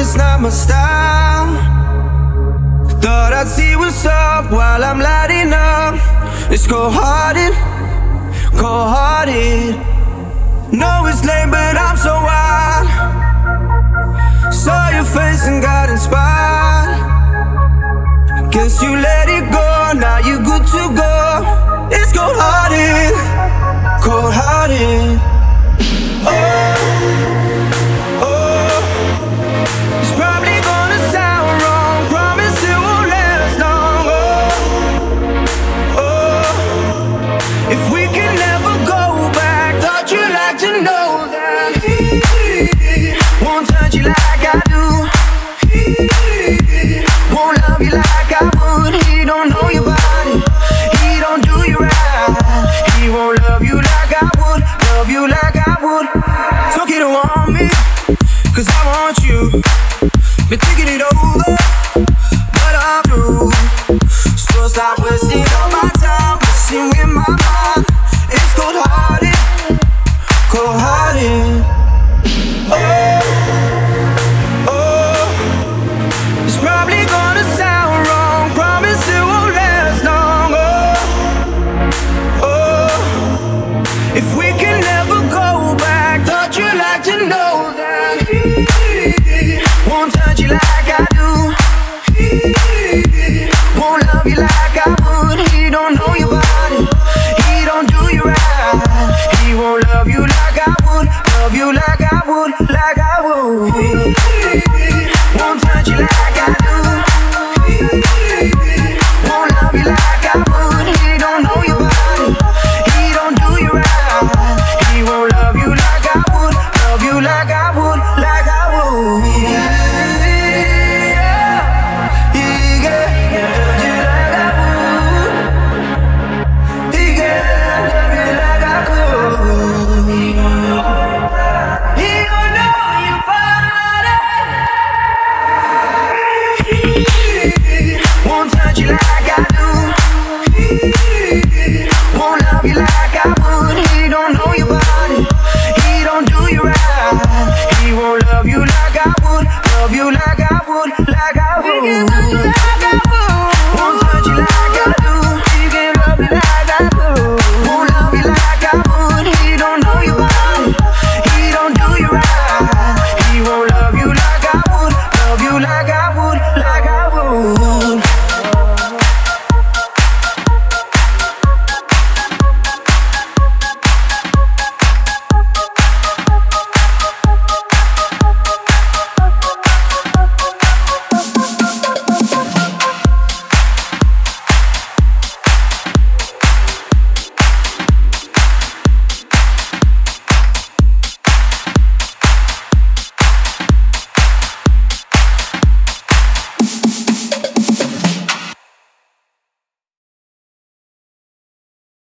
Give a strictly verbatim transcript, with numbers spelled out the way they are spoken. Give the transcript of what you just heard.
it's not my style. Thought I'd see what's up while I'm lighting up. It's cold-hearted, cold-hearted. Know it's late, but I'm so wild. Saw your face and got inspired. Guess you let it go, now you good to go. It's cold-hearted, cold-hearted. Oh, oh, it's probably gonna sound wrong. Promise it won't last long. Oh, oh, if we can never go back, thought you'd like to know that he won't touch you like I do. He won't love you like I would. He don't know your body. He don't do you right. He won't love you like I would. Love you like I would. Talk you don't want me, cause I want you. Been thinking it over, but I'm through. So stop wasting all my time, messing with my mind. It's cold-hearted, cold-hearted. Oh, oh, it's probably gonna sound wrong. Promise it won't last long. Oh, oh, if we can never go back, thought you'd like to know that he won't touch you like I do. He won't love you like I would. He don't know your body. He don't do you right. He won't love you like I would. Love you like I